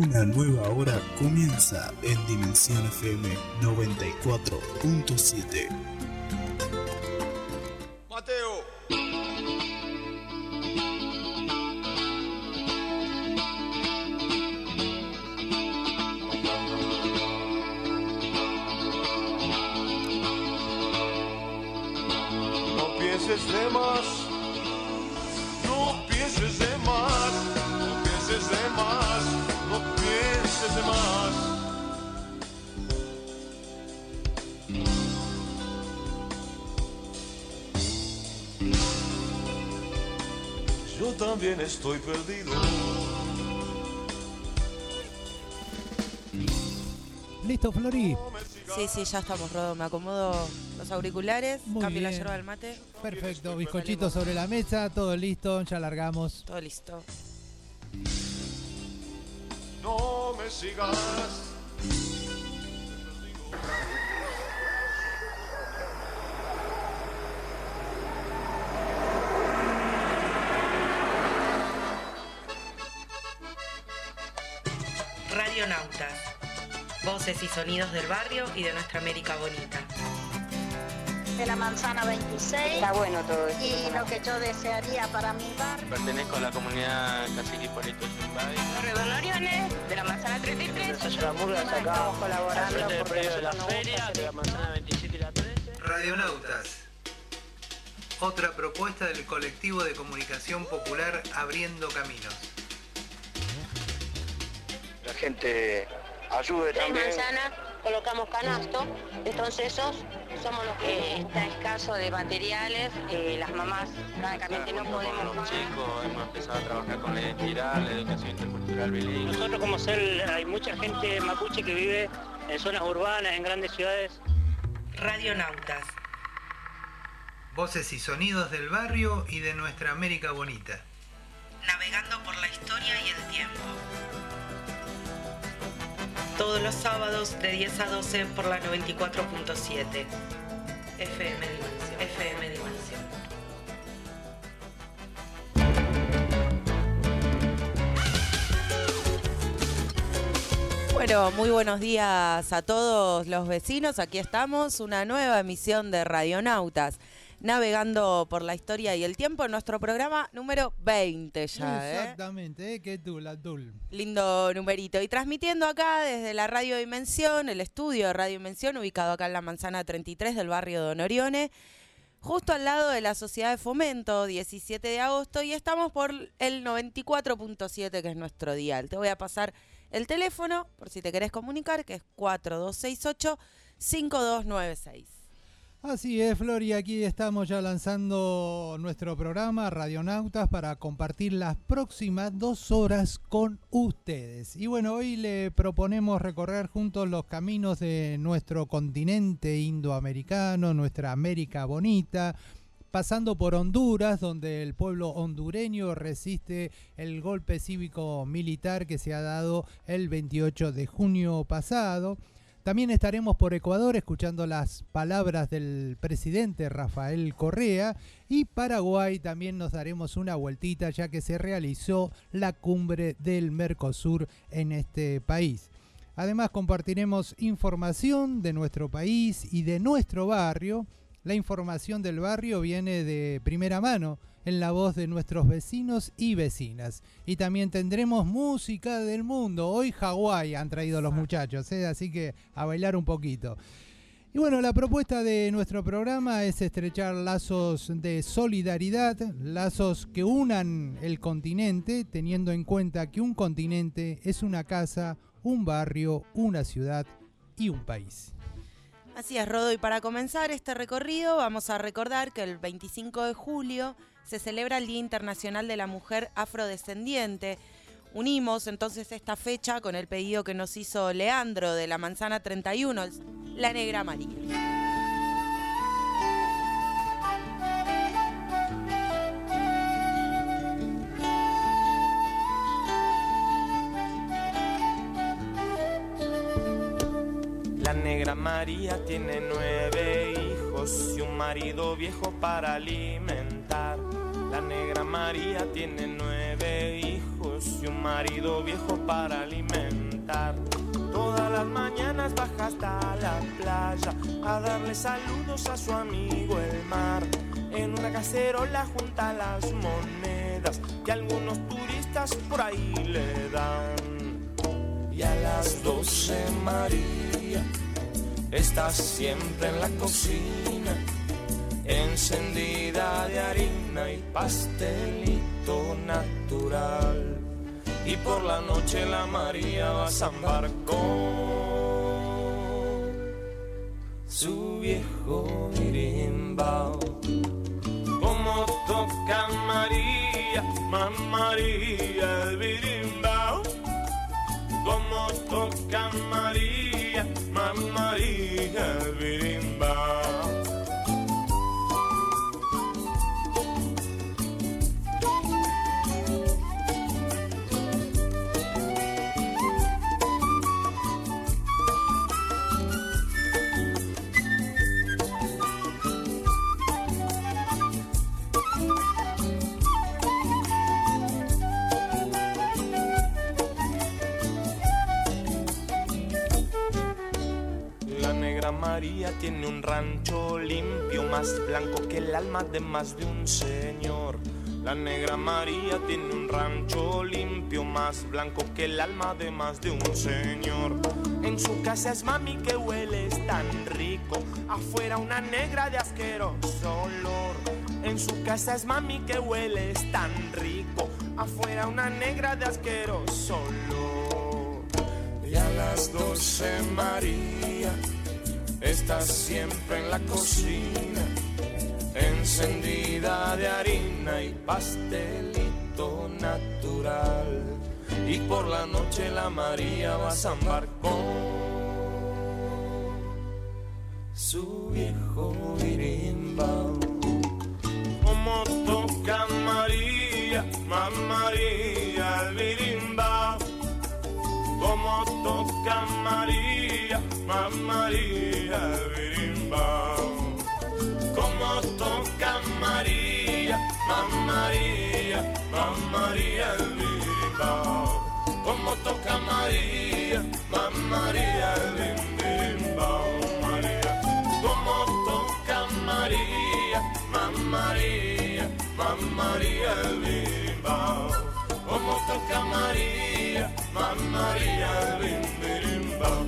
Una nueva hora comienza en Dimensión FM 94.7. Mateo. No pienses de más, no pienses de más, no pienses de más, no pienses de más. Yo también estoy perdido. ¿Listo, Flori? Sí, ya estamos, Rodo. Me acomodo los auriculares, Muy cambio la bien. yerba del mate. Perfecto, bizcochito sobre la mesa, todo listo, ya largamos. Todo listo. No me sigas. Radionautas, voces y sonidos del barrio y de nuestra América bonita. De la manzana 26. Está bueno todo esto. Y lo que yo desearía para mi barrio. Pertenezco a la comunidad Cacique Hipólito Yungay. Barrio Don Oriones, de la manzana 33. Estamos colaborando Frente del porque predio de la nosotros nos feria, gusta de la manzana 27 y la 13. Radionautas, otra propuesta del colectivo de comunicación popular Abriendo Caminos. La gente ayude Tres también. manzanas, colocamos canasto, entonces esos somos los que está escaso de materiales, las mamás francamente no podemos Con los pagar. chicos hemos empezado a trabajar con la identidad, la educación intercultural bilingüe. Nosotros como CEL hay mucha gente mapuche que vive en zonas urbanas, en grandes ciudades. Radionautas, Voces y sonidos del barrio y de nuestra América bonita. navegando por la historia y el tiempo. Todos los sábados de 10 a 12 por la 94.7. FM Dimensión. FM Dimensión. Bueno, muy buenos días a todos los vecinos. Aquí estamos, una nueva emisión de Radionautas, navegando por la historia y el tiempo, en nuestro programa número 20 ya. Exactamente, qué Dul. Lindo numerito. Y transmitiendo acá desde la Radio Dimensión, el estudio de Radio Dimensión, ubicado acá en la manzana 33 del barrio Don Orione, justo al lado de la Sociedad de Fomento, 17 de agosto, y estamos por el 94.7, que es nuestro dial. Te voy a pasar el teléfono, por si te querés comunicar, que es 4268-5296. Así es, Flori, aquí estamos ya lanzando nuestro programa Radionautas para compartir las próximas 2 horas con ustedes. Y bueno, hoy le proponemos recorrer juntos los caminos de nuestro continente indoamericano, nuestra América bonita, pasando por Honduras, donde el pueblo hondureño resiste el golpe cívico-militar que se ha dado el 28 de junio pasado. También estaremos por Ecuador escuchando las palabras del presidente Rafael Correa, y Paraguay también nos daremos una vueltita ya que se realizó la cumbre del Mercosur en este país. Además compartiremos información de nuestro país y de nuestro barrio. La información del barrio viene de primera mano en la voz de nuestros vecinos y vecinas. Y también tendremos música del mundo. Hoy Hawái han traído los muchachos, así que a bailar un poquito. Y bueno, la propuesta de nuestro programa es estrechar lazos de solidaridad, lazos que unan el continente, teniendo en cuenta que un continente es una casa, un barrio, una ciudad y un país. Así es, Rodo, y para comenzar este recorrido vamos a recordar que el 25 de julio se celebra el Día Internacional de la Mujer Afrodescendiente. Unimos entonces esta fecha con el pedido que nos hizo Leandro de la Manzana 31, la Negra María. La Negra María tiene 9 hijos y un marido viejo para alimentar. La Negra María tiene 9 hijos hijos y un marido viejo para alimentar. Todas las mañanas baja hasta la playa a darle saludos a su amigo el mar. En una cacerola junta las monedas que algunos turistas por ahí le dan. Y a las 12 María está siempre en la cocina, encendida de harina y pastelito natural. Y por la noche la María va a zambar con su viejo birimbao. Como toca María, María el birimbao. Como toca María, María el birimbao. María tiene un rancho limpio, más blanco que el alma de más de un señor. La negra María tiene un rancho limpio, más blanco que el alma de más de un señor. En su casa es mami que huele, es tan rico, afuera una negra de asqueroso olor. En su casa es mami que huele, es tan rico, afuera una negra de asqueroso olor. Y a las 12 María está siempre en la cocina, encendida de harina y pastelito natural. Y por la noche la María va a zambar con su viejo birimbao. Como toca María, María el birimbao. Como toca María, María el birimbao. Como toca María, María el birimbao. Como toca María, María el birimbao. María. Como toca María, María el birimbao. Como toca María, María el birimbao.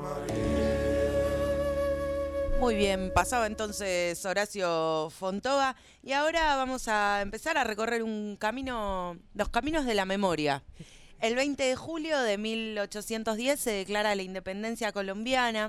Muy bien, pasaba entonces Horacio Fontova y ahora vamos a empezar a recorrer un camino, los caminos de la memoria. El 20 de julio de 1810 se declara la independencia colombiana.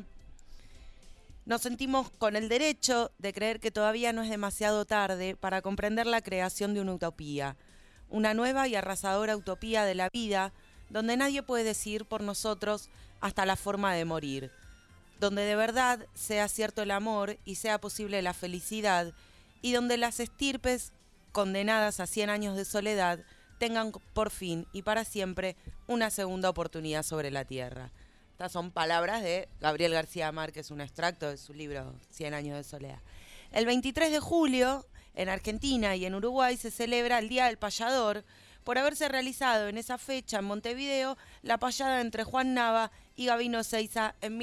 Nos sentimos con el derecho de creer que todavía no es demasiado tarde para comprender la creación de una utopía, una nueva y arrasadora utopía de la vida, donde nadie puede decidir por nosotros hasta la forma de morir, donde de verdad sea cierto el amor y sea posible la felicidad, y donde las estirpes condenadas a 100 años de soledad tengan por fin y para siempre una segunda oportunidad sobre la tierra. Estas son palabras de Gabriel García Márquez, un extracto de su libro 100 años de soledad. El 23 de julio, en Argentina y en Uruguay, se celebra el Día del Payador, por haberse realizado en esa fecha en Montevideo la payada entre Juan Nava y Gabino Ezeiza en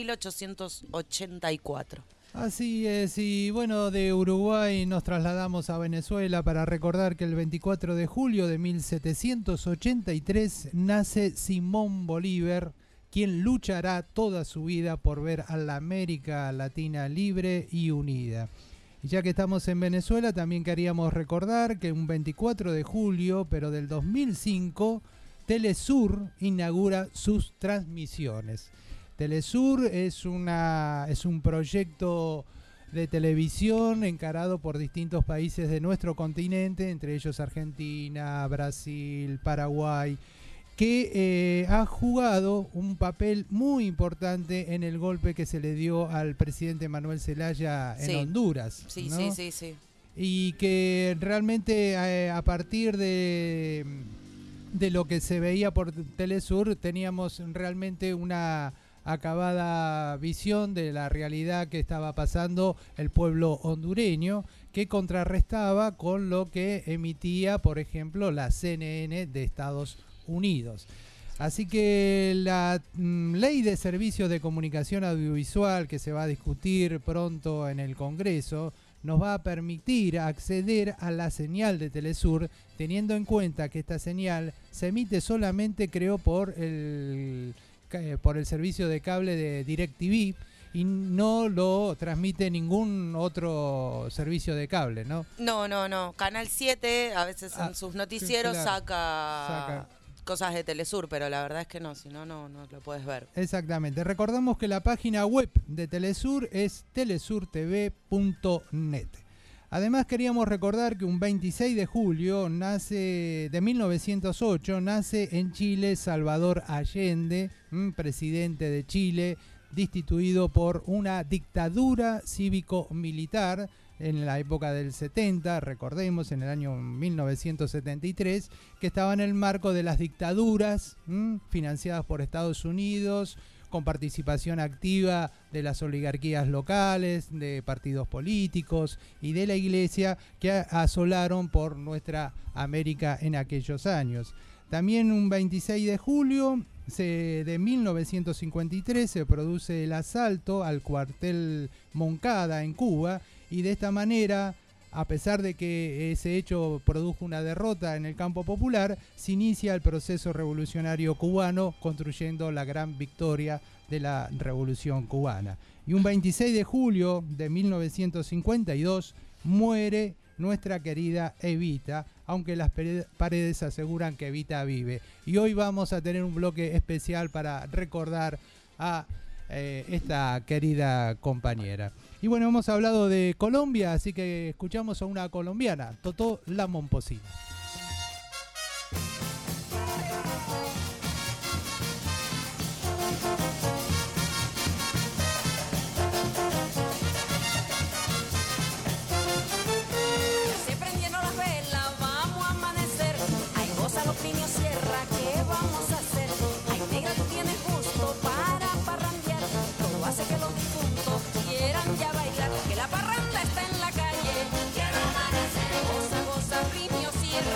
1884. Así es, y bueno, de Uruguay nos trasladamos a Venezuela para recordar que el 24 de julio de 1783 nace Simón Bolívar, quien luchará toda su vida por ver a la América Latina libre y unida. Y ya que estamos en Venezuela, también queríamos recordar que un 24 de julio, pero del 2005, Telesur inaugura sus transmisiones. Telesur es un proyecto de televisión encarado por distintos países de nuestro continente, entre ellos Argentina, Brasil, Paraguay, que ha jugado un papel muy importante en el golpe que se le dio al presidente Manuel Zelaya en Honduras. Sí, ¿no? sí. Y que realmente a partir de lo que se veía por Telesur teníamos realmente una acabada visión de la realidad que estaba pasando el pueblo hondureño, que contrarrestaba con lo que emitía, por ejemplo, la CNN de Estados Unidos. Así que la ley de servicios de comunicación audiovisual que se va a discutir pronto en el Congreso nos va a permitir acceder a la señal de Telesur, teniendo en cuenta que esta señal se emite solamente, creo, por el servicio de cable de DirecTV y no lo transmite ningún otro servicio de cable, ¿no? No. Canal 7 a veces en sus noticieros claro, saca cosas de Telesur, pero la verdad es que no, si no lo puedes ver. Exactamente. Recordamos que la página web de Telesur es telesurtv.net. Además queríamos recordar que un 26 de julio de 1908 nace en Chile Salvador Allende, presidente de Chile, destituido por una dictadura cívico-militar en la época del 70, recordemos, en el año 1973, que estaba en el marco de las dictaduras financiadas por Estados Unidos, con participación activa de las oligarquías locales, de partidos políticos y de la iglesia que asolaron por nuestra América en aquellos años. También un 26 de julio de 1953 se produce el asalto al cuartel Moncada en Cuba y de esta manera, a pesar de que ese hecho produjo una derrota en el campo popular, se inicia el proceso revolucionario cubano construyendo la gran victoria de la Revolución Cubana. Y un 26 de julio de 1952 muere nuestra querida Evita, aunque las paredes aseguran que Evita vive. Y hoy vamos a tener un bloque especial para recordar a esta querida compañera. Y bueno, hemos hablado de Colombia, así que escuchamos a una colombiana, Totó la Momposina. Se prendieron las velas, vamos a amanecer. Ay, goza los piños sierra, ¿qué vamos a hacer? Ay, negra, tú tienes gusto para parrandear. Todo hace que los difuntos quieran ya bailar. Que la parranda está en la calle. Quiero amanecer. Goza, goza, piños sierra.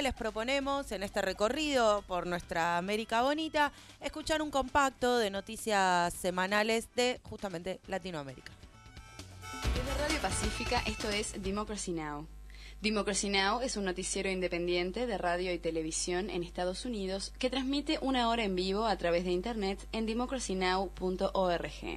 ahora les proponemos, en este recorrido por nuestra América Bonita, escuchar un compacto de noticias semanales de justamente Latinoamérica. Desde Radio Pacífica, esto es Democracy Now! Democracy Now! Es un noticiero independiente de radio y televisión en Estados Unidos que transmite 1 hora en vivo a través de internet en democracynow.org.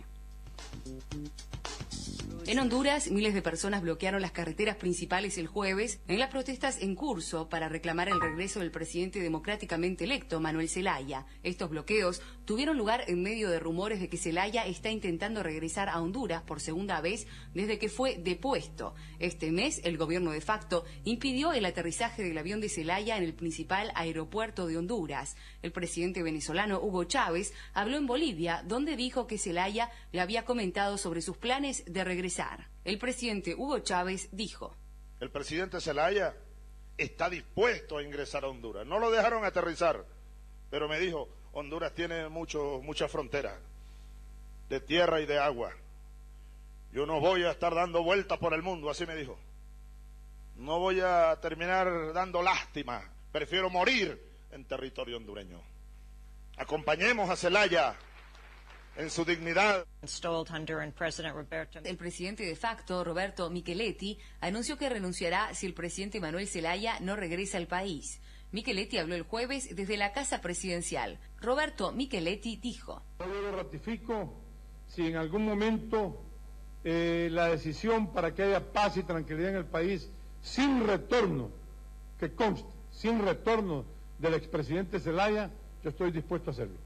En Honduras, miles de personas bloquearon las carreteras principales el jueves en las protestas en curso para reclamar el regreso del presidente democráticamente electo, Manuel Zelaya. Estos bloqueos tuvieron lugar en medio de rumores de que Zelaya está intentando regresar a Honduras por segunda vez desde que fue depuesto. Este mes, el gobierno de facto impidió el aterrizaje del avión de Zelaya en el principal aeropuerto de Honduras. El presidente venezolano Hugo Chávez habló en Bolivia, donde dijo que Zelaya le había comentado sobre sus planes de regresar. El presidente Hugo Chávez dijo: el presidente Zelaya está dispuesto a ingresar a Honduras. No lo dejaron aterrizar, pero me dijo, Honduras tiene mucha frontera de tierra y de agua. Yo no voy a estar dando vueltas por el mundo, así me dijo. No voy a terminar dando lástima, prefiero morir en territorio hondureño. Acompañemos a Zelaya en su dignidad. El presidente de facto, Roberto Micheletti, anunció que renunciará si el presidente Manuel Zelaya no regresa al país. Micheletti habló el jueves desde la Casa Presidencial. Roberto Micheletti dijo: yo ratifico si en algún momento la decisión para que haya paz y tranquilidad en el país sin retorno, que conste, sin retorno del expresidente Zelaya, yo estoy dispuesto a hacerlo.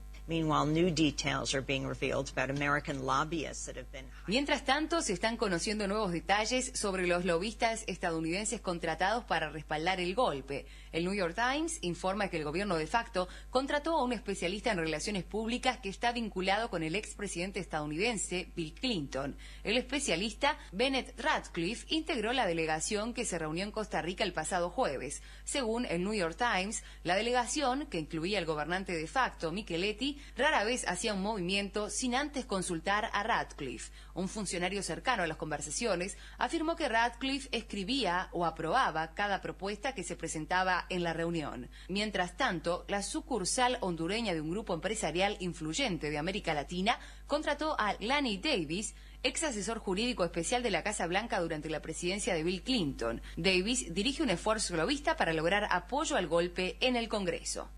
Mientras tanto, se están conociendo nuevos detalles sobre los lobistas estadounidenses contratados para respaldar el golpe. El New York Times informa que el gobierno de facto contrató a un especialista en relaciones públicas que está vinculado con el expresidente estadounidense Bill Clinton. El especialista Bennett Ratcliffe integró la delegación que se reunió en Costa Rica el pasado jueves. Según el New York Times, la delegación, que incluía al gobernante de facto Micheletti, rara vez hacía un movimiento sin antes consultar a Ratcliffe. Un funcionario cercano a las conversaciones afirmó que Ratcliffe escribía o aprobaba cada propuesta que se presentaba en la reunión. Mientras tanto, la sucursal hondureña de un grupo empresarial influyente de América Latina contrató a Lanny Davis, ex asesor jurídico especial de la Casa Blanca durante la presidencia de Bill Clinton. Davis dirige un esfuerzo globista para lograr apoyo al golpe en el Congreso.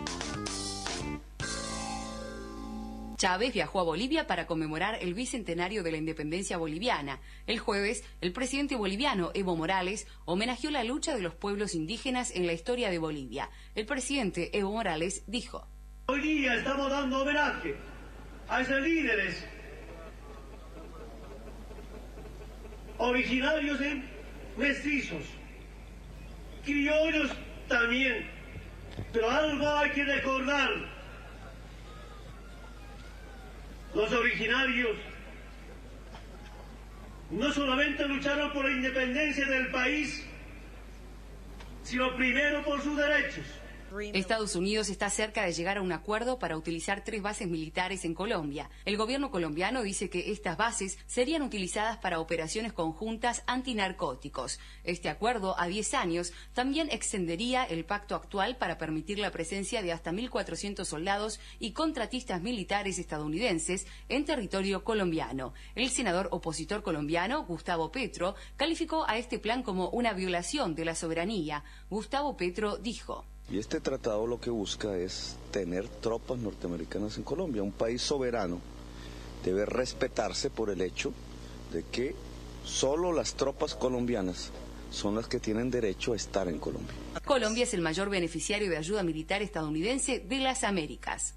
Chávez viajó a Bolivia para conmemorar el bicentenario de la independencia boliviana. El jueves, el presidente boliviano Evo Morales homenajeó la lucha de los pueblos indígenas en la historia de Bolivia. El presidente Evo Morales dijo: hoy día estamos dando homenaje a esos líderes originarios y mestizos, criollos también, pero algo hay que recordar. Los originarios no solamente lucharon por la independencia del país, sino primero por sus derechos. Estados Unidos está cerca de llegar a un acuerdo para utilizar 3 bases militares en Colombia. El gobierno colombiano dice que estas bases serían utilizadas para operaciones conjuntas antinarcóticos. Este acuerdo, a 10 años, también extendería el pacto actual para permitir la presencia de hasta 1.400 soldados y contratistas militares estadounidenses en territorio colombiano. El senador opositor colombiano, Gustavo Petro, calificó a este plan como una violación de la soberanía. Gustavo Petro dijo: y este tratado lo que busca es tener tropas norteamericanas en Colombia. Un país soberano debe respetarse por el hecho de que solo las tropas colombianas son las que tienen derecho a estar en Colombia. Colombia es el mayor beneficiario de ayuda militar estadounidense de las Américas.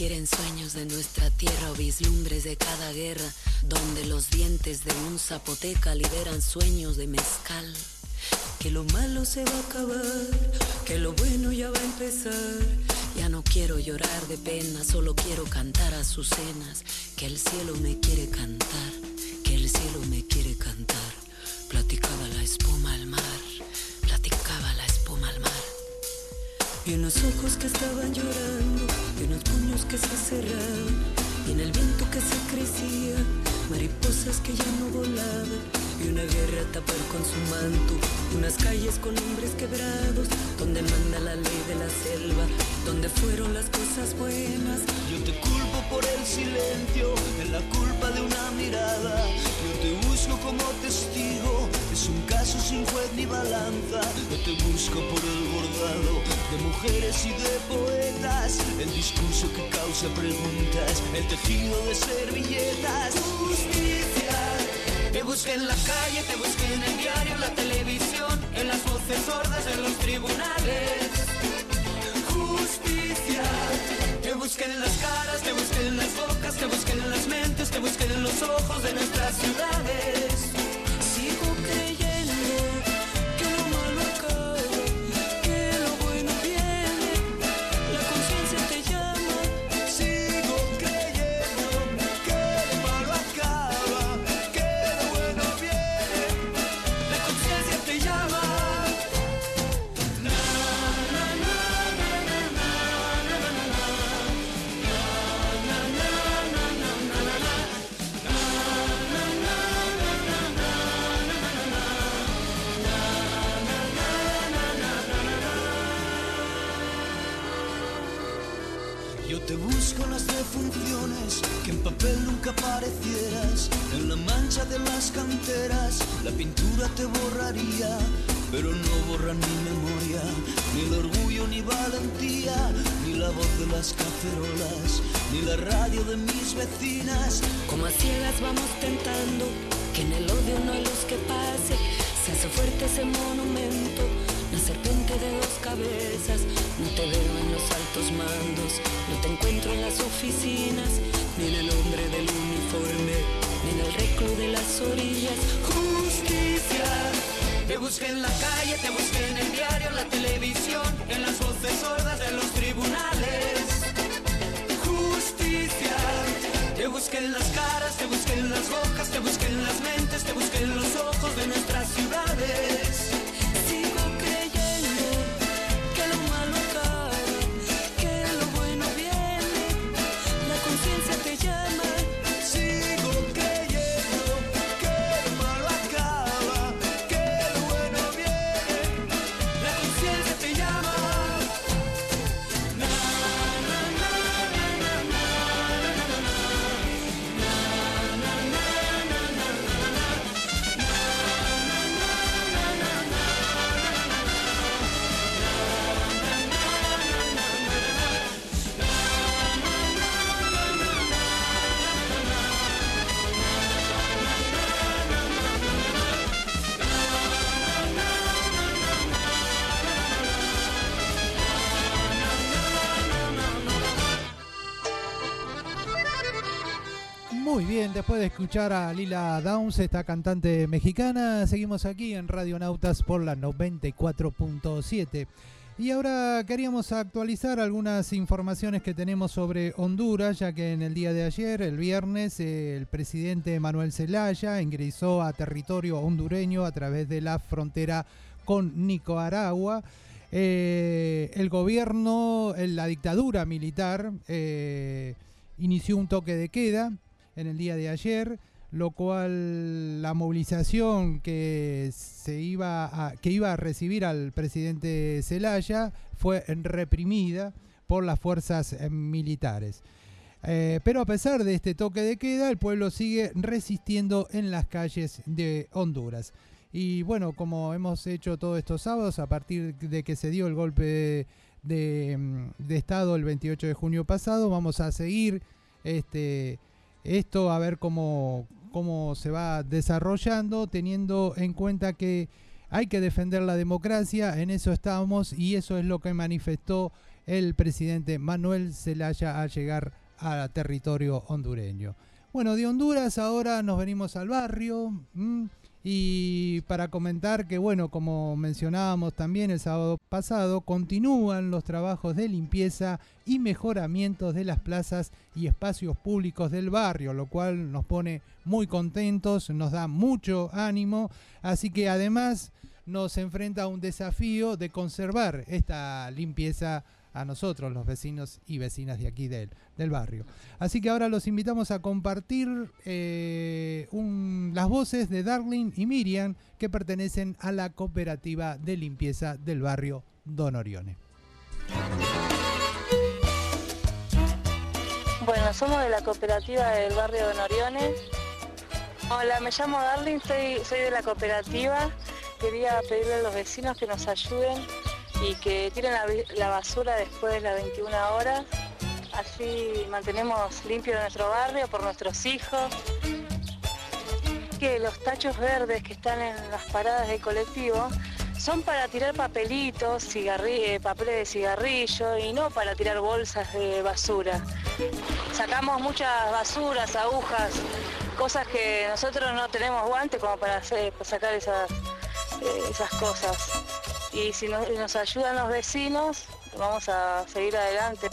quieren sueños de nuestra tierra o vislumbres de cada guerra, donde los dientes de un zapoteca liberan sueños de mezcal. Que lo malo se va a acabar, que lo bueno ya va a empezar. Ya no quiero llorar de pena, solo quiero cantar azucenas. Que el cielo me quiere cantar, que el cielo me quiere cantar. Platicaba la espuma al mar, platicaba la espuma al mar. Y unos ojos que estaban llorando, y unos puños que se cerraban, y en el viento que se crecía, mariposas que ya no volaban, y una guerra a tapar con su manto, unas calles con hombres quebrados, donde manda la ley de la selva, donde fueron las cosas buenas. Yo te culpo por el silencio, en la culpa de una mirada. Yo te busco como testigo, es un caso sin juez ni balanza. Yo te busco por el bordado de mujeres y de poetas, el discurso que causa preguntas, el tejido de servilletas. Justicia. Te busqué en la calle, te busqué en el diario, en la televisión, en las voces sordas de los tribunales. Justicia. Te busqué en las caras, te busqué en las bocas, te busqué en las mentes, te busqué en los ojos de nuestras ciudades. Sigo creyendo que lo malo acaba, que lo bueno viene, la conciencia te llama. Sigo creyendo que lo malo acaba, que lo bueno viene, la conciencia te llama. Yo te busco en las defunciones, que en papel nunca aparecieras, en la mancha de las canteras, la pintura te borraría, pero no borra ni memoria, ni el orgullo ni valentía, ni la voz de las cacerolas, ni la radio de mis vecinas. Como a ciegas vamos tentando, que en el odio no hay luz que pase, se hace fuerte ese monumento, la serpiente de dos cabezas. No te veo en los altos mandos, no te encuentro en las oficinas, ni en el hombre del uniforme, ni en el reclu de las orillas. Justicia. Te busqué en la calle, te busqué en el diario, en la televisión, en las voces sordas de los tribunales. Justicia. Te busqué en las caras, te busqué en las bocas, te busqué en las mentes, te busqué en los ojos de nuestras ciudades. Sigo creyendo que lo malo acaba, que lo bueno viene, la conciencia te llama. Sigo creyendo que lo malo acaba, que lo bueno viene, la conciencia te llama. Muy bien, después de escuchar a Lila Downs, esta cantante mexicana, seguimos aquí en Radionautas por la 94.7. Y ahora queríamos actualizar algunas informaciones que tenemos sobre Honduras, ya que en el día de ayer, el viernes, el presidente Manuel Zelaya ingresó a territorio hondureño a través de la frontera con Nicaragua. El gobierno, la dictadura militar, inició un toque de queda en el día de ayer, lo cual la movilización que iba a recibir al presidente Zelaya fue reprimida por las fuerzas militares. Pero a pesar de este toque de queda, el pueblo sigue resistiendo en las calles de Honduras. Y bueno, como hemos hecho todos estos sábados, a partir de que se dio el golpe de Estado el 28 de junio pasado, vamos a seguir esto a ver cómo se va desarrollando, teniendo en cuenta que hay que defender la democracia, en eso estamos, y eso es lo que manifestó el presidente Manuel Zelaya a llegar a territorio hondureño. Bueno, de Honduras ahora nos venimos al barrio y para comentar que, bueno, como mencionábamos también el sábado pasado, continúan los trabajos de limpieza y mejoramientos de las plazas y espacios públicos del barrio, lo cual nos pone muy contentos, nos da mucho ánimo, así que además nos enfrenta a un desafío de conservar esta limpieza a nosotros, los vecinos y vecinas de aquí del barrio. Así que ahora los invitamos a compartir las voces de Darling y Miriam, que pertenecen a la cooperativa de limpieza del barrio Don Orione. Bueno, somos de la cooperativa del barrio Don Orione. Hola, me llamo Darling, soy de la cooperativa. Quería pedirle a los vecinos que nos ayuden y que tiren la basura después de las 21 horas. Así mantenemos limpio nuestro barrio por nuestros hijos. Que los tachos verdes que están en las paradas del colectivo son para tirar papelitos, papeles de cigarrillo y no para tirar bolsas de basura. Sacamos muchas basuras, agujas, cosas que nosotros no tenemos guantes como para sacar esas cosas. Y si nos ayudan los vecinos, vamos a seguir adelante.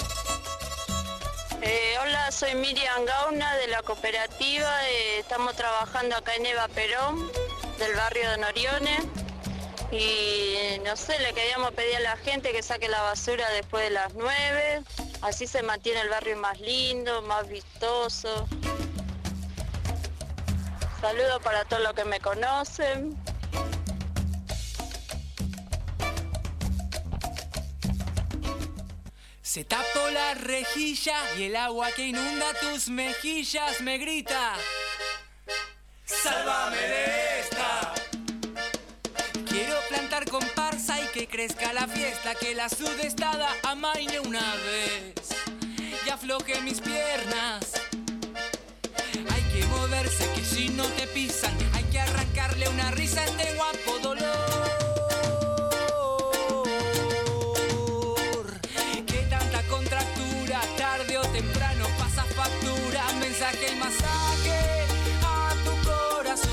Hola, soy Miriam Gauna de la cooperativa. Estamos trabajando acá en Eva Perón, del barrio de Norione. Y no sé, le queríamos pedir a la gente que saque la basura después de las 9. Así se mantiene el barrio más lindo, más vistoso. Saludos para todos los que me conocen. Se tapó la rejilla y el agua que inunda tus mejillas me grita: ¡sálvame de esta! Quiero plantar comparsa y que crezca la fiesta, que la sudestada amaine una vez y afloje mis piernas. Hay que moverse, que si no te pisan, hay que arrancarle una risa a este guapo dolor. Contractura, tarde o temprano pasa factura, mensaje y masaje a tu corazón.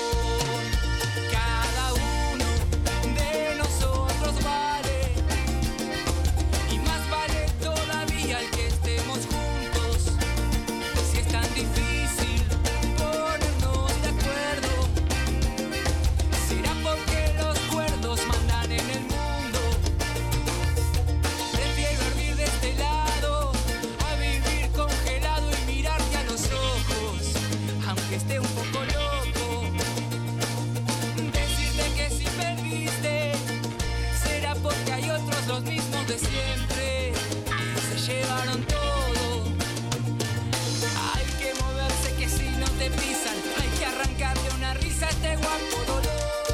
Cada uno de nosotros vale, y más vale todavía el que estemos juntos. Si es tan difícil ponernos de acuerdo, será porque los cuerdos mandan en el mundo. Esté un poco loco, decirte que si perdiste será porque hay otros los mismos de siempre, se llevaron todo. Hay que moverse, que si no te pisan, hay que arrancarle una risa a este guapo dolor.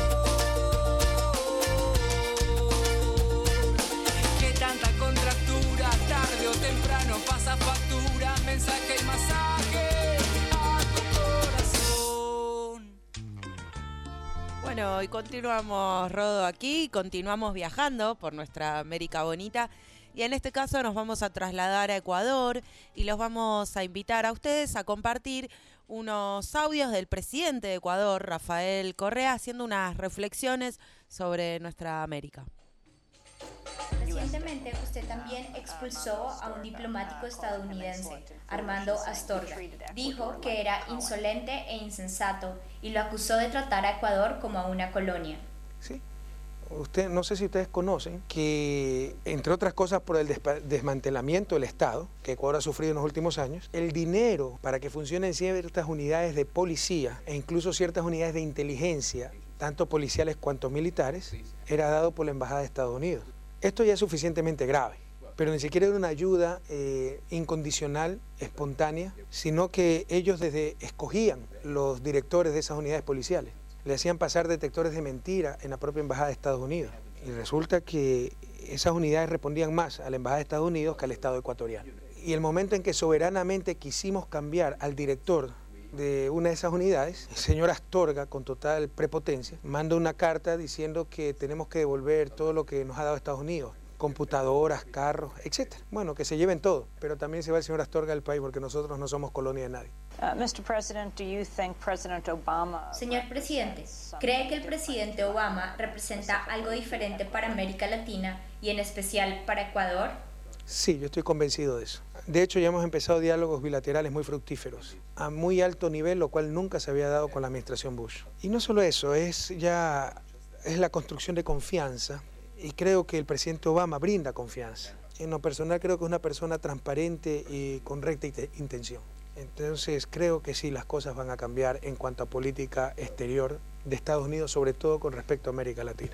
Que tanta contractura, tarde o temprano pasa factura, mensaje y masaje. Bueno, y continuamos, Rodo, aquí, continuamos viajando por nuestra América bonita y en este caso nos vamos a trasladar a Ecuador y los vamos a invitar a ustedes a compartir unos audios del presidente de Ecuador, Rafael Correa, haciendo unas reflexiones sobre nuestra América. Recientemente usted también expulsó a un diplomático estadounidense, Armando Astorga. Dijo que era insolente e insensato y lo acusó de tratar a Ecuador como a una colonia. Sí. No sé si ustedes conocen que, entre otras cosas, por el desmantelamiento del Estado que Ecuador ha sufrido en los últimos años, el dinero para que funcionen ciertas unidades de policía e incluso ciertas unidades de inteligencia, tanto policiales cuanto militares, era dado por la Embajada de Estados Unidos. Esto ya es suficientemente grave, pero ni siquiera era una ayuda incondicional, espontánea, sino que ellos escogían los directores de esas unidades policiales. Le hacían pasar detectores de mentira en la propia Embajada de Estados Unidos. Y resulta que esas unidades respondían más a la Embajada de Estados Unidos que al Estado ecuatoriano. Y el momento en que soberanamente quisimos cambiar al director de una de esas unidades, el señor Astorga, con total prepotencia, manda una carta diciendo que tenemos que devolver todo lo que nos ha dado Estados Unidos, computadoras, carros, etc. Bueno, que se lleven todo, pero también se va el señor Astorga del país porque nosotros no somos colonia de nadie. Señor presidente, ¿cree que el presidente Obama representa algo diferente para América Latina y en especial para Ecuador? Sí, yo estoy convencido de eso. De hecho, ya hemos empezado diálogos bilaterales muy fructíferos, a muy alto nivel, lo cual nunca se había dado con la administración Bush. Y no solo eso, es la construcción de confianza, y creo que el presidente Obama brinda confianza. En lo personal creo que es una persona transparente y con recta intención. Entonces creo que sí, las cosas van a cambiar en cuanto a política exterior de Estados Unidos, sobre todo con respecto a América Latina.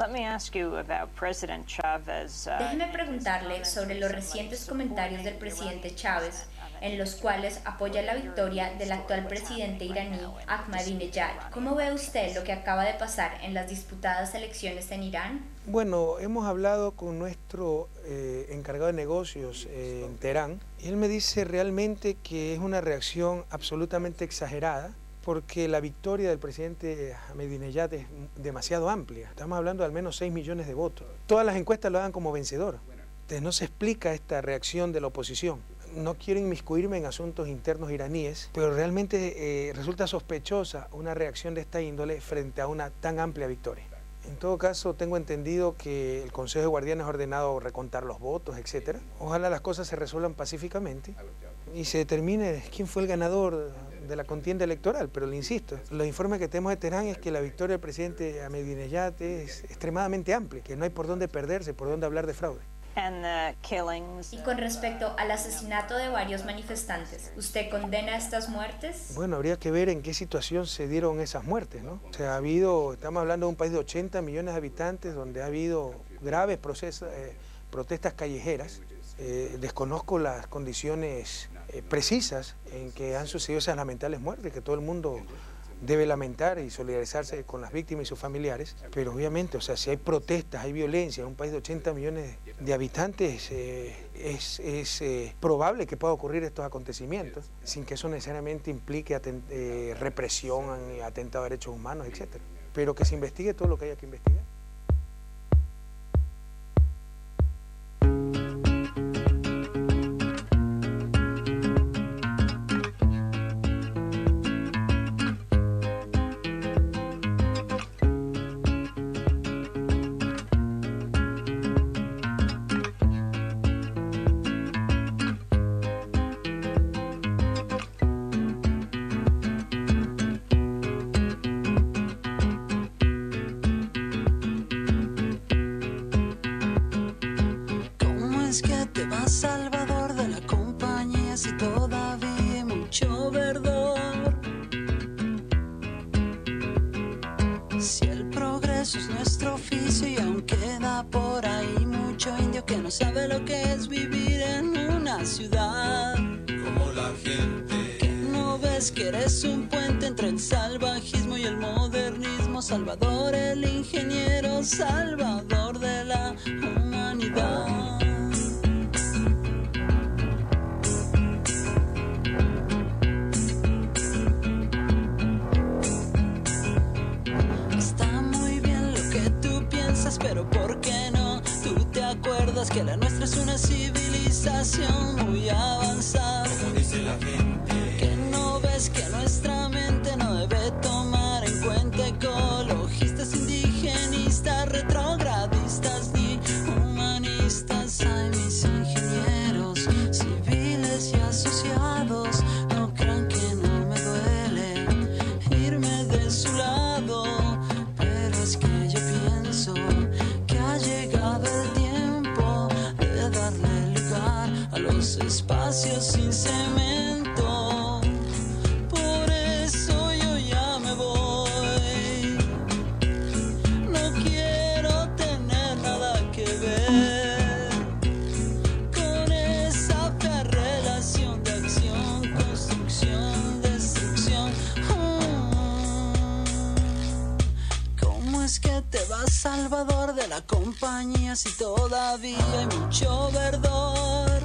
Déjeme preguntarle sobre los recientes comentarios del presidente Chávez, en los cuales apoya la victoria del actual presidente iraní Ahmadinejad. ¿Cómo ve usted lo que acaba de pasar en las disputadas elecciones en Irán? Bueno, hemos hablado con nuestro encargado de negocios en Teherán, y él me dice realmente que es una reacción absolutamente exagerada, porque la victoria del presidente Ahmadinejad es demasiado amplia. Estamos hablando de al menos 6 millones de votos. Todas las encuestas lo dan como vencedor. Entonces no se explica esta reacción de la oposición. No quiero inmiscuirme en asuntos internos iraníes, pero realmente resulta sospechosa una reacción de esta índole frente a una tan amplia victoria. En todo caso, tengo entendido que el Consejo de Guardianes ha ordenado recontar los votos, etc. Ojalá las cosas se resuelvan pacíficamente y se determine quién fue el ganador de la contienda electoral, pero le insisto, los informes que tenemos de Teherán es que la victoria del presidente Ahmadinejad es extremadamente amplia, que no hay por dónde perderse, por dónde hablar de fraude. Y con respecto al asesinato de varios manifestantes, ¿usted condena estas muertes? Bueno, habría que ver en qué situación se dieron esas muertes, ¿no? O sea, estamos hablando de un país de 80 millones de habitantes donde ha habido graves protestas callejeras. Desconozco las condiciones precisas en que han sucedido esas lamentables muertes, que todo el mundo debe lamentar y solidarizarse con las víctimas y sus familiares, pero obviamente, o sea, si hay protestas, hay violencia en un país de 80 millones de habitantes, es probable que pueda ocurrir estos acontecimientos, sin que eso necesariamente implique represión, atentado a derechos humanos, etc. Pero que se investigue todo lo que haya que investigar. Salvador de la compañía, si todavía hay mucho verdor. Si el progreso es nuestro oficio y aún queda por ahí mucho indio que no sabe lo que es vivir en una ciudad. Como la gente. Que no ves que eres un puente entre el salvajismo y el modernismo. Salvador el ingeniero, salvador de la humanidad. Pero ¿por qué no? Tú te acuerdas que la nuestra es una civilización muy avanzada. Como dice la gente. Que no ves que nuestra mente no debe tomar en cuenta ecologistas, indigenistas, retrogradistas ni humanistas. Ay, mis ingenieros civiles y asociados, no crean que no me duele irme de su lado, pero es que yo pienso que ha llegado el tiempo de darle lugar a los espacios sin cemento. Por eso yo ya me voy. No quiero tener nada que ver con esa fea relación de acción, construcción, destrucción. ¿Cómo es que te vas, Salvador de la compañía, si todavía hay mucho verdor?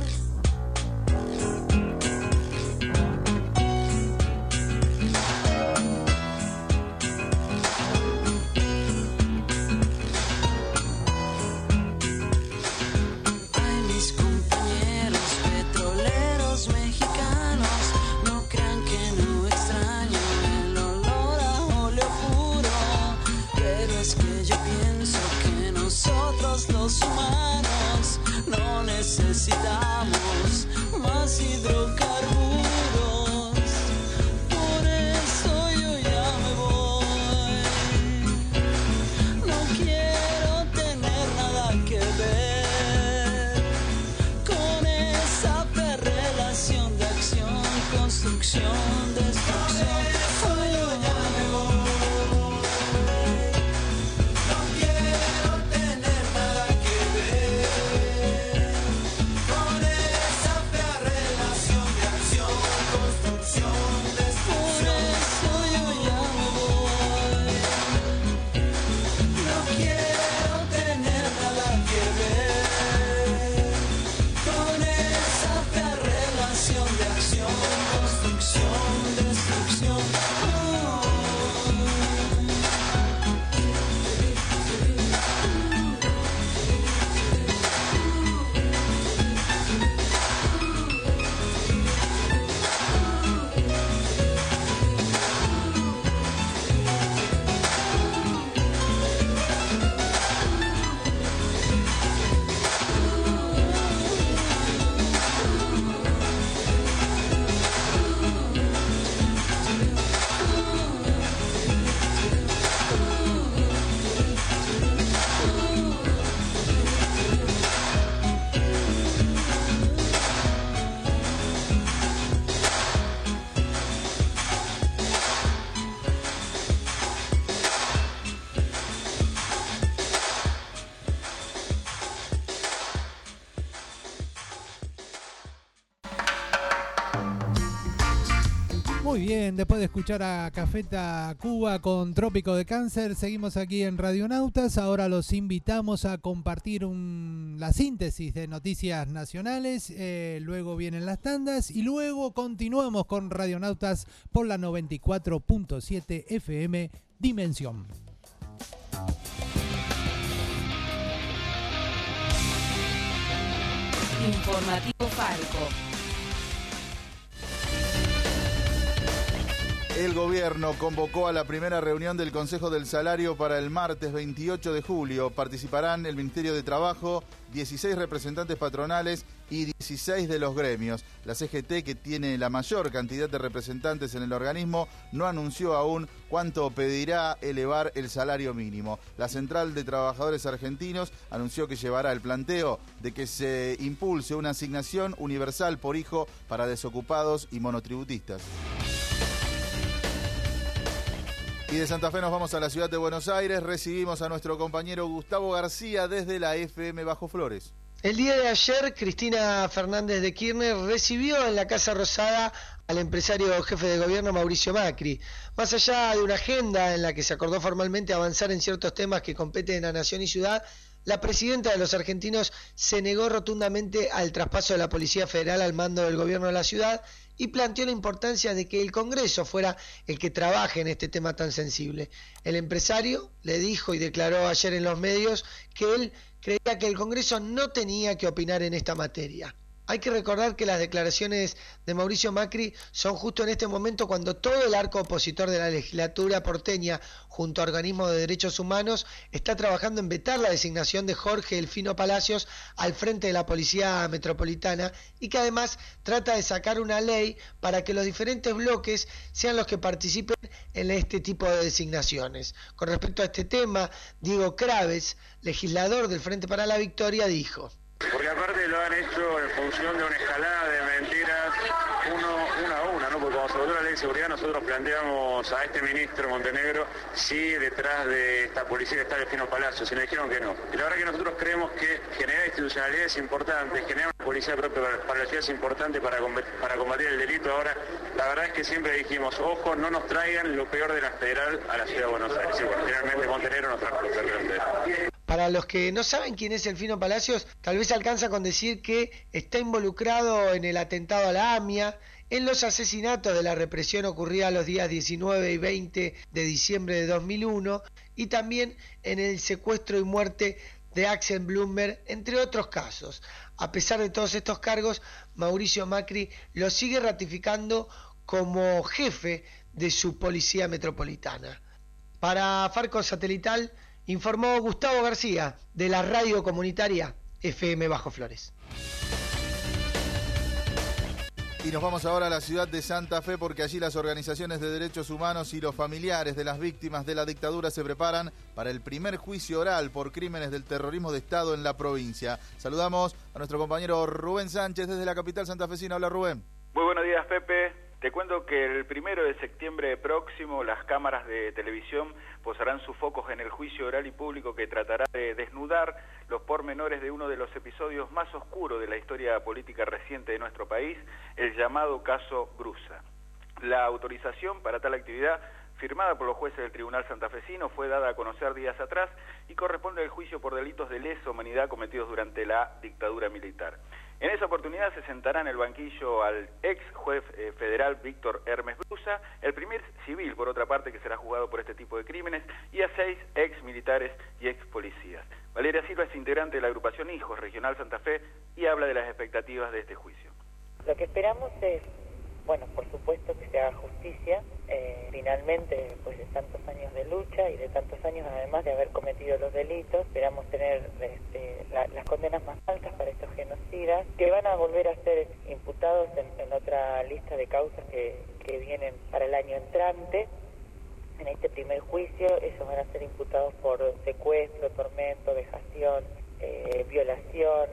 más que yo pienso que nosotros los humanos no necesitamos más hidrocarburos. Por eso yo ya me voy. No quiero tener nada que ver con esa relación de acción, construcción, destrucción. Muy bien, después de escuchar a Cafeta Cuba con Trópico de Cáncer, seguimos aquí en Radionautas. Ahora los invitamos a compartir la síntesis de noticias nacionales, luego vienen las tandas y luego continuamos con Radionautas por la 94.7 FM Dimensión. Informativo Falco. El gobierno convocó a la primera reunión del Consejo del Salario para el martes 28 de julio. Participarán el Ministerio de Trabajo, 16 representantes patronales y 16 de los gremios. La CGT, que tiene la mayor cantidad de representantes en el organismo, no anunció aún cuánto pedirá elevar el salario mínimo. La Central de Trabajadores Argentinos anunció que llevará el planteo de que se impulse una asignación universal por hijo para desocupados y monotributistas. Y de Santa Fe nos vamos a la ciudad de Buenos Aires. Recibimos a nuestro compañero Gustavo García desde la FM Bajo Flores. El día de ayer, Cristina Fernández de Kirchner recibió en la Casa Rosada al empresario jefe de gobierno Mauricio Macri. Más allá de una agenda en la que se acordó formalmente avanzar en ciertos temas que competen a Nación y Ciudad, la presidenta de los argentinos se negó rotundamente al traspaso de la Policía Federal al mando del gobierno de la ciudad y planteó la importancia de que el Congreso fuera el que trabaje en este tema tan sensible. El empresario le dijo y declaró ayer en los medios que él creía que el Congreso no tenía que opinar en esta materia. Hay que recordar que las declaraciones de Mauricio Macri son justo en este momento cuando todo el arco opositor de la legislatura porteña, junto a organismos de derechos humanos, está trabajando en vetar la designación de Jorge Delfino Palacios al frente de la Policía Metropolitana y que además trata de sacar una ley para que los diferentes bloques sean los que participen en este tipo de designaciones. Con respecto a este tema, Diego Craves, legislador del Frente para la Victoria, dijo: porque aparte lo han hecho en función de una escalada de mentiras, una a una, ¿no? Porque cuando se votó la ley de seguridad nosotros planteamos a este ministro Montenegro si detrás de esta policía está Delfino Palacios, y nos dijeron que no. Y la verdad que nosotros creemos que generar institucionalidad es importante, generar una policía propia para la ciudad es importante para combatir el delito. Ahora, la verdad es que siempre dijimos, ojo, no nos traigan lo peor de la federal a la ciudad de Buenos Aires. Y bueno, finalmente Montenegro nos trajo lo peor de la federal. Para los que no saben quién es Delfino Palacios, tal vez alcanza con decir que está involucrado en el atentado a la AMIA, en los asesinatos de la represión ocurrida los días 19 y 20 de diciembre de 2001 y también en el secuestro y muerte de Axel Blumberg, entre otros casos. A pesar de todos estos cargos, Mauricio Macri lo sigue ratificando como jefe de su policía metropolitana. Para Farco Satelital, informó Gustavo García de la radio comunitaria FM Bajo Flores. Y nos vamos ahora a la ciudad de Santa Fe porque allí las organizaciones de derechos humanos y los familiares de las víctimas de la dictadura se preparan para el primer juicio oral por crímenes del terrorismo de Estado en la provincia. Saludamos a nuestro compañero Rubén Sánchez desde la capital santafesina. Hola, Rubén. Muy buenos días, Pepe. Te cuento que el 1 de septiembre próximo las cámaras de televisión posarán sus focos en el juicio oral y público que tratará de desnudar los pormenores de uno de los episodios más oscuros de la historia política reciente de nuestro país, el llamado caso Brusa. La autorización para tal actividad, firmada por los jueces del Tribunal Santafesino, fue dada a conocer días atrás y corresponde al juicio por delitos de lesa humanidad cometidos durante la dictadura militar. En esa oportunidad se sentará en el banquillo al ex juez federal Víctor Hermes Brusa, el primer civil, por otra parte, que será juzgado por este tipo de crímenes, y a 6 ex militares y ex policías. Valeria Silva es integrante de la agrupación Hijos Regional Santa Fe y habla de las expectativas de este juicio. Lo que esperamos es, bueno, por supuesto que se haga justicia, finalmente, después de tantos años de lucha y de tantos años además de haber cometido los delitos, esperamos tener las condenas más altas para estos genocidas, que van a volver a ser imputados en otra lista de causas que vienen para el año entrante. En este primer juicio ellos van a ser imputados por secuestro, tormento, vejación, violación,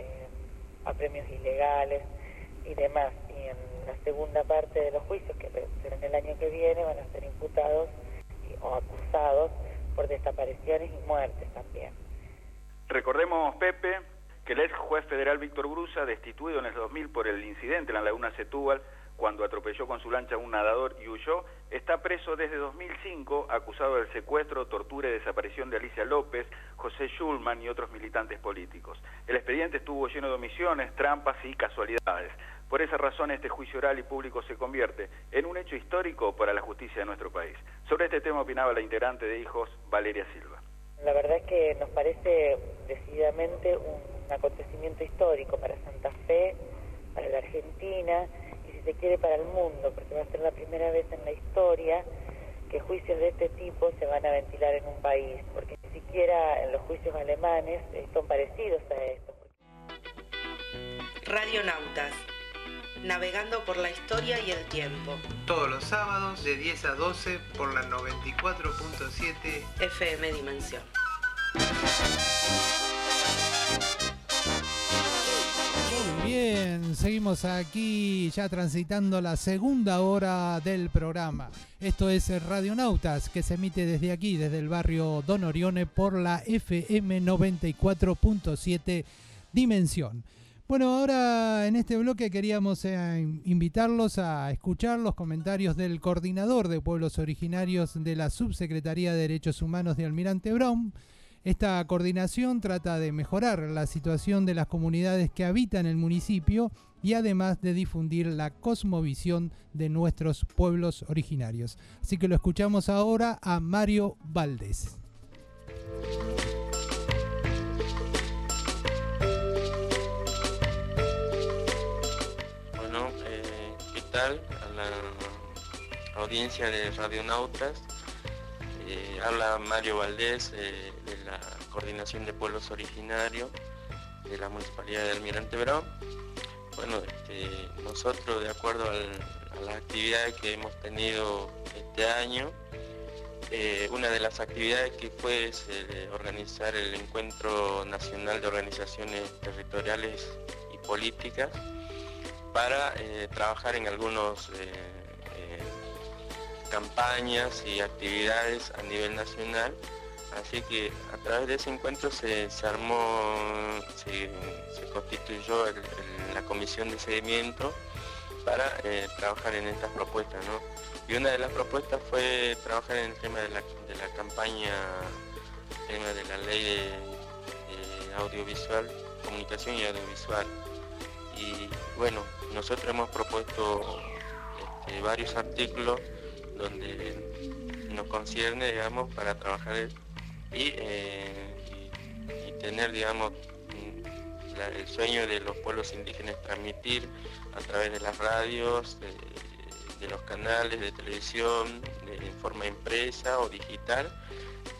apremios ilegales y demás. Y en la segunda parte de los juicios, que serán el año que viene, van a ser imputados o acusados por desapariciones y muertes también. Recordemos, Pepe, que el ex juez federal Víctor Brusa, destituido en el 2000 por el incidente en la laguna Setúbal, cuando atropelló con su lancha a un nadador y huyó, está preso desde 2005, acusado del secuestro, tortura y desaparición de Alicia López, José Schulman y otros militantes políticos. El expediente estuvo lleno de omisiones, trampas y casualidades. Por esa razón, este juicio oral y público se convierte en un hecho histórico para la justicia de nuestro país. Sobre este tema opinaba la integrante de Hijos, Valeria Silva. La verdad es que nos parece decididamente un acontecimiento histórico para Santa Fe, para la Argentina y, si se quiere, para el mundo, porque va a ser la primera vez en la historia que juicios de este tipo se van a ventilar en un país, porque ni siquiera en los juicios alemanes son parecidos a estos. Radionautas, navegando por la historia y el tiempo. Todos los sábados de 10 a 12 por la 94.7 FM Dimensión. Muy bien, seguimos aquí ya transitando la segunda hora del programa. Esto es Radionautas, que se emite desde aquí, desde el barrio Don Orione, por la FM 94.7 Dimensión. Bueno, ahora en este bloque queríamos invitarlos a escuchar los comentarios del coordinador de pueblos originarios de la Subsecretaría de Derechos Humanos de Almirante Brown. Esta coordinación trata de mejorar la situación de las comunidades que habitan el municipio y además de difundir la cosmovisión de nuestros pueblos originarios. Así que lo escuchamos ahora a Mario Valdés. A la audiencia de Radionautas, habla Mario Valdés de la Coordinación de Pueblos Originarios de la Municipalidad de Almirante Brown. Bueno, nosotros, de acuerdo a las actividades que hemos tenido este año, una de las actividades que fue es organizar el Encuentro Nacional de Organizaciones Territoriales y Políticas para trabajar en algunas campañas y actividades a nivel nacional. Así que a través de ese encuentro se constituyó la comisión de seguimiento para trabajar en estas propuestas, ¿no? Y una de las propuestas fue trabajar en el tema de la campaña, el tema de la ley de audiovisual, comunicación y audiovisual. Y bueno, nosotros hemos propuesto varios artículos donde nos concierne, digamos, para trabajar y tener, digamos, el sueño de los pueblos indígenas, transmitir a través de las radios, de los canales de televisión, en forma impresa o digital,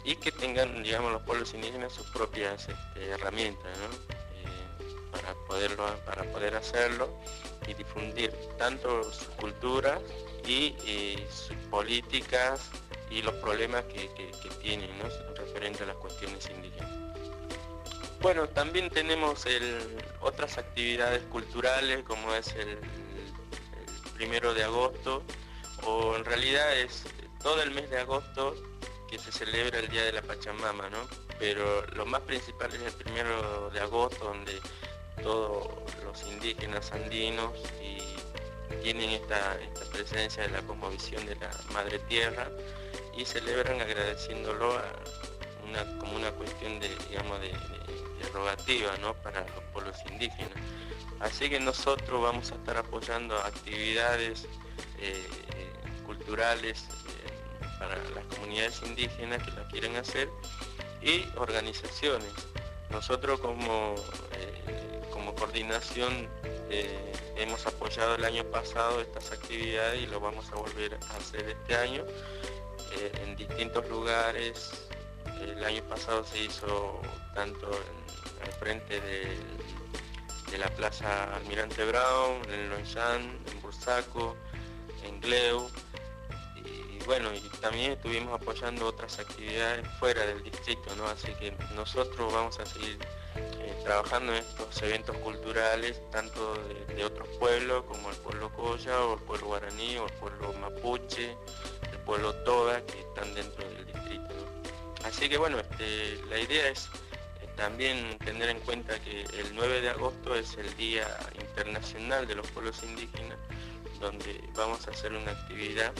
y que tengan, digamos, los pueblos indígenas sus propias herramientas, ¿no? Para poder hacerlo y difundir tanto su cultura y sus políticas y los problemas que tienen, ¿no? Referente a las cuestiones indígenas. Bueno, también tenemos otras actividades culturales, como es el 1 de agosto, o en realidad es todo el mes de agosto que se celebra el Día de la Pachamama, ¿no? Pero lo más principal es el 1 de agosto, donde todos los indígenas andinos tienen esta presencia de la cosmovisión de la Madre Tierra y celebran agradeciéndolo como una cuestión de rogativa, ¿no? Para los pueblos indígenas. Así que nosotros vamos a estar apoyando actividades culturales para las comunidades indígenas que las quieren hacer y organizaciones. Nosotros como coordinación hemos apoyado el año pasado estas actividades y lo vamos a volver a hacer este año en distintos lugares. El año pasado se hizo tanto al frente de la Plaza Almirante Brown, en Lonchan, en Bursaco, en Gleu, y bueno, y también estuvimos apoyando otras actividades fuera del distrito, ¿no? Así que nosotros vamos a seguir trabajando en estos eventos culturales, tanto de otros pueblos como el pueblo Colla o el pueblo guaraní o el pueblo mapuche, el pueblo Toda, que están dentro del distrito, ¿no? Así que bueno, la idea es también tener en cuenta que el 9 de agosto es el Día Internacional de los Pueblos Indígenas, donde vamos a hacer una actividad.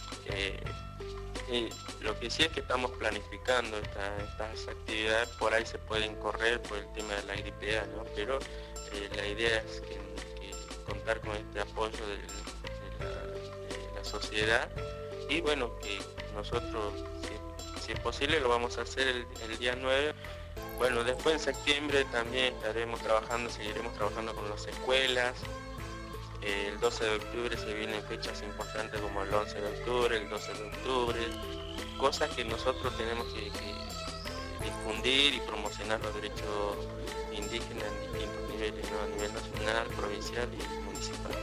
Lo que sí es que estamos planificando estas actividades, por ahí se pueden correr por el tema de la gripe A, ¿no? Pero la idea es que contar con este apoyo de la sociedad y bueno, que nosotros, si es posible, lo vamos a hacer el día 9. Bueno, después en septiembre también seguiremos trabajando con las escuelas. El 12 de octubre se vienen fechas importantes como el 11 de octubre, el 12 de octubre, cosas que nosotros tenemos que difundir y promocionar los derechos indígenas en distintos niveles, ¿no? A nivel nacional, provincial y municipal.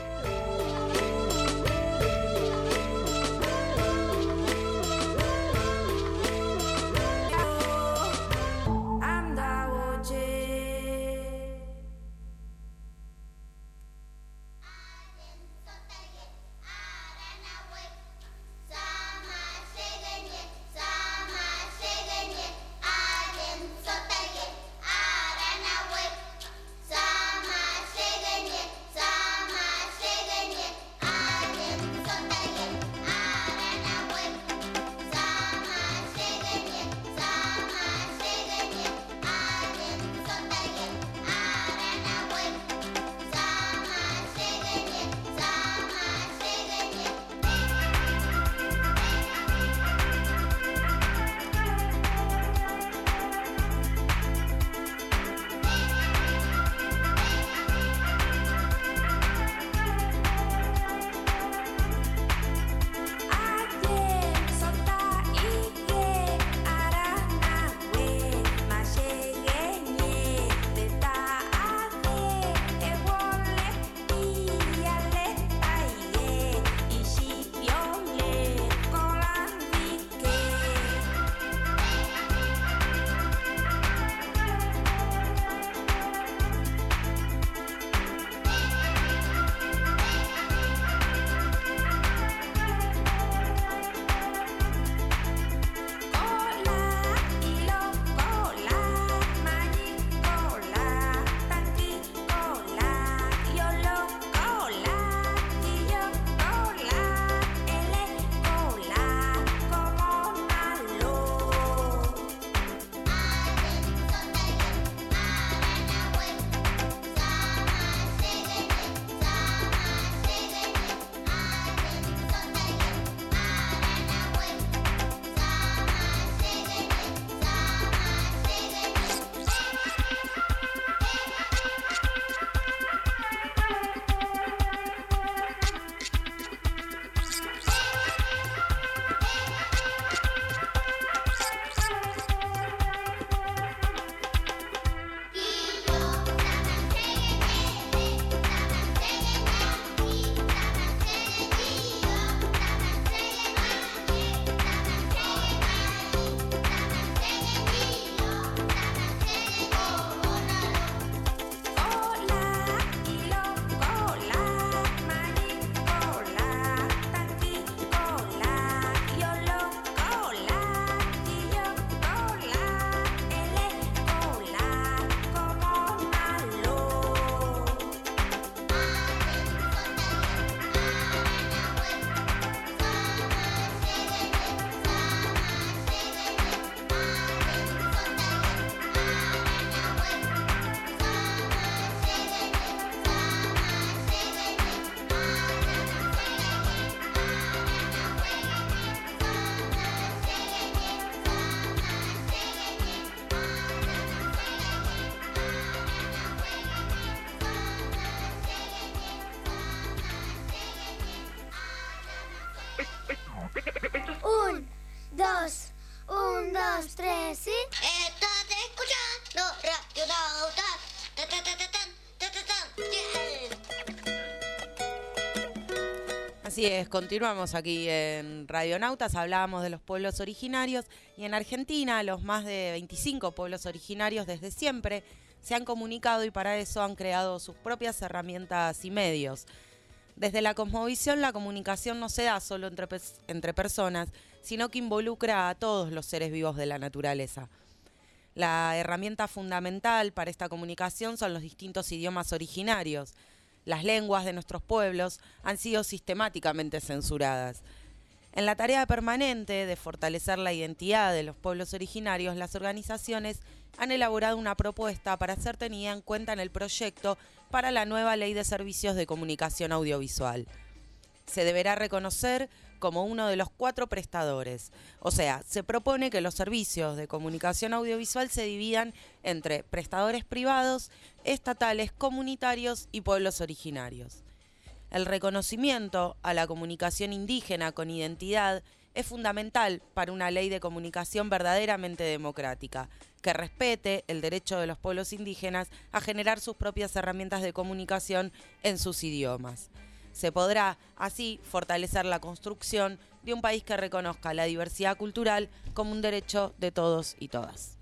Así es, continuamos aquí en Radionautas, hablábamos de los pueblos originarios y en Argentina los más de 25 pueblos originarios desde siempre se han comunicado y para eso han creado sus propias herramientas y medios. Desde la cosmovisión la comunicación no se da solo entre personas, sino que involucra a todos los seres vivos de la naturaleza. La herramienta fundamental para esta comunicación son los distintos idiomas originarios. Las lenguas de nuestros pueblos han sido sistemáticamente censuradas. En la tarea permanente de fortalecer la identidad de los pueblos originarios, las organizaciones han elaborado una propuesta para ser tenida en cuenta en el proyecto para la nueva Ley de Servicios de Comunicación Audiovisual. Se deberá reconocer como uno de los 4 prestadores. O sea, se propone que los servicios de comunicación audiovisual se dividan entre prestadores privados, estatales, comunitarios y pueblos originarios. El reconocimiento a la comunicación indígena con identidad es fundamental para una ley de comunicación verdaderamente democrática, que respete el derecho de los pueblos indígenas a generar sus propias herramientas de comunicación en sus idiomas. Se podrá, así, fortalecer la construcción de un país que reconozca la diversidad cultural como un derecho de todos y todas.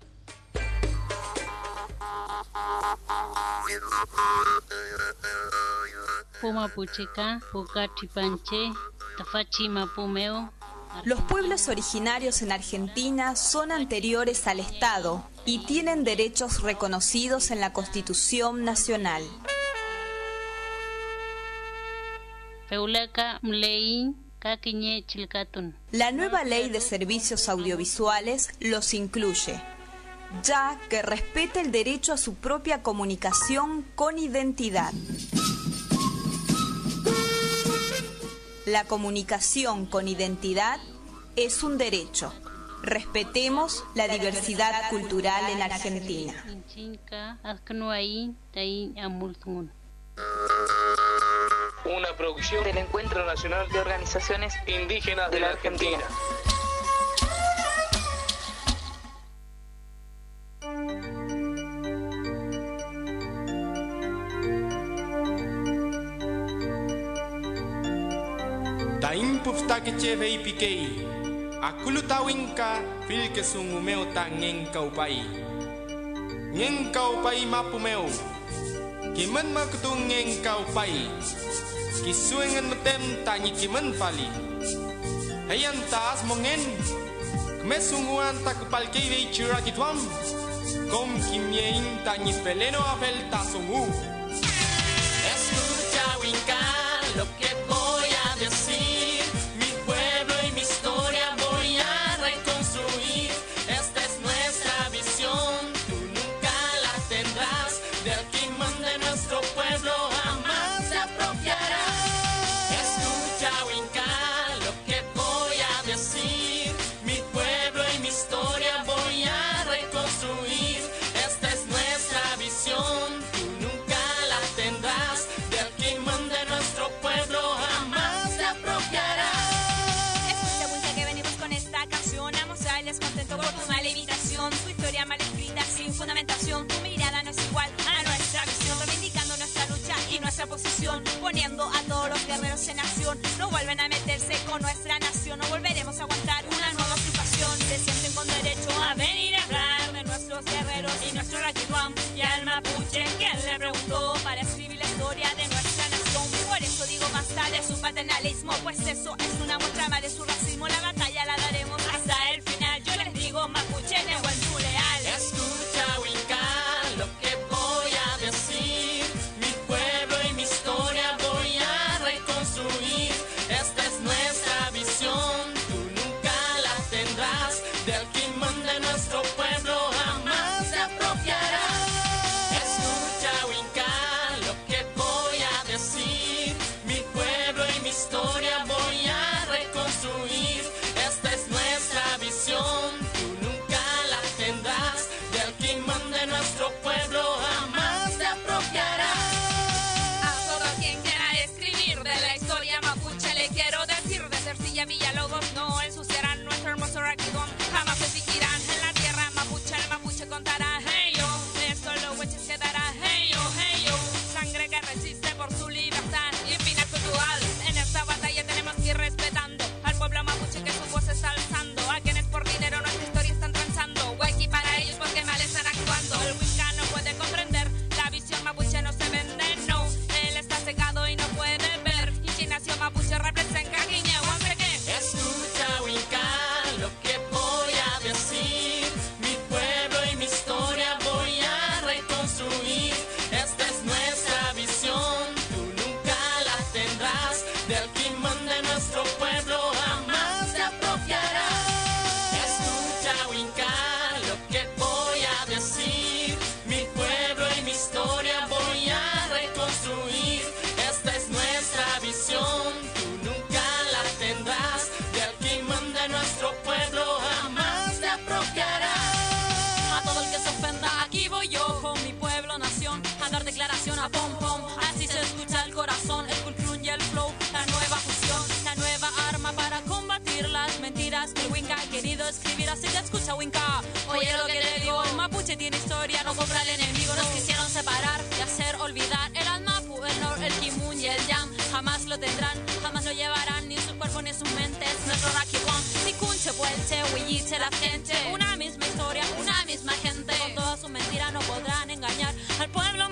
Los pueblos originarios en Argentina son anteriores al Estado y tienen derechos reconocidos en la Constitución Nacional. La nueva Ley de Servicios Audiovisuales los incluye, ya que respeta el derecho a su propia comunicación con identidad. La comunicación con identidad es un derecho. Respetemos la diversidad cultural en Argentina. Una producción del Encuentro Nacional de Organizaciones Indígenas de la Argentina. Taim puftake cheve ipikei, akulu tawinka filke sungumeo ta ngenkau pai mapumeo, kiman makutung ngengkau pai, kisuengan metem tanyi kiman pali, hayan taas mongen, kmesunguan tak palkei vei churakitwam, kom kimyein tanyi peleno apel tasungu. Escucha Winca lo que voy a decir, mi pueblo y mi historia voy a reconstruir. Esta es nuestra visión, tú nunca la tendrás, del timón de nuestro pueblo jamás se apropiará. Escucha Winca lo que voy a decir, mi pueblo y mi historia voy a reconstruir. Esta es nuestra visión, tú nunca la tendrás, del timón de nuestro pueblo jamás se apropiará. Escucha Winca que venimos con esta canción a mostrarles contento por tu mala imitación, tu historia mal escrita sin fundamentación, tu mirada no es igual a nuestra visión, reivindicando nuestra lucha y nuestra posición, poniendo a todos los guerreros en acción. No vuelven a meterse con nuestra nación, no volveremos a aguantar una nueva ocupación. Se sienten con derecho a venir a hablar de nuestros guerreros y nuestro raquituam y al mapuche quien le preguntó para escribir la historia de nuestra nación. Por eso digo basta de su paternalismo, pues eso es una muestra más de su racismo. La batalla la daremos hasta el final. Yo les digo mapuche, nehuentu leal. Escucha Winca lo que voy a decir, mi pueblo y mi historia voy a reconstruir. Esta es nuestra visión, tú nunca la tendrás, del timón de nuestro pueblo jamás se apropiará. Escucha Winca lo que voy a decir, mi pueblo y mi historia voy a reconstruir. Esta es nuestra visión, tú nunca la tendrás, del timón de nuestro pueblo jamás se apropiará. A todo quien quiera escribir de la historia mapuche le quiero decir, de Cercilla Villalobos no ensuciarán nuestro hermoso raquidón, jamás se extinguirán en la tierra mapuche, el mapuche contará, hey yo, de esto los hueches quedará, hey yo, sangre que resiste por su libertad y final cultural. En esta batalla tenemos declaración a pom pom. Así se escucha el corazón, el cool crun y el flow. La nueva fusión, la nueva arma para combatir las mentiras que el Winca ha querido escribir. Así que escucha, Winca, oye lo que te digo. El mapuche tiene historia, no compra el enemigo. Nos quisieron separar y hacer olvidar el Almapu, el Nor, el Kimun y el Yam. Jamás lo tendrán, jamás lo llevarán, ni su cuerpo ni sus mentes. Nuestro Rakibon, ni Kunche, Puelche, Huilliche, la gente. Una misma historia, una misma gente. Con todas sus mentiras no podrán engañar al pueblo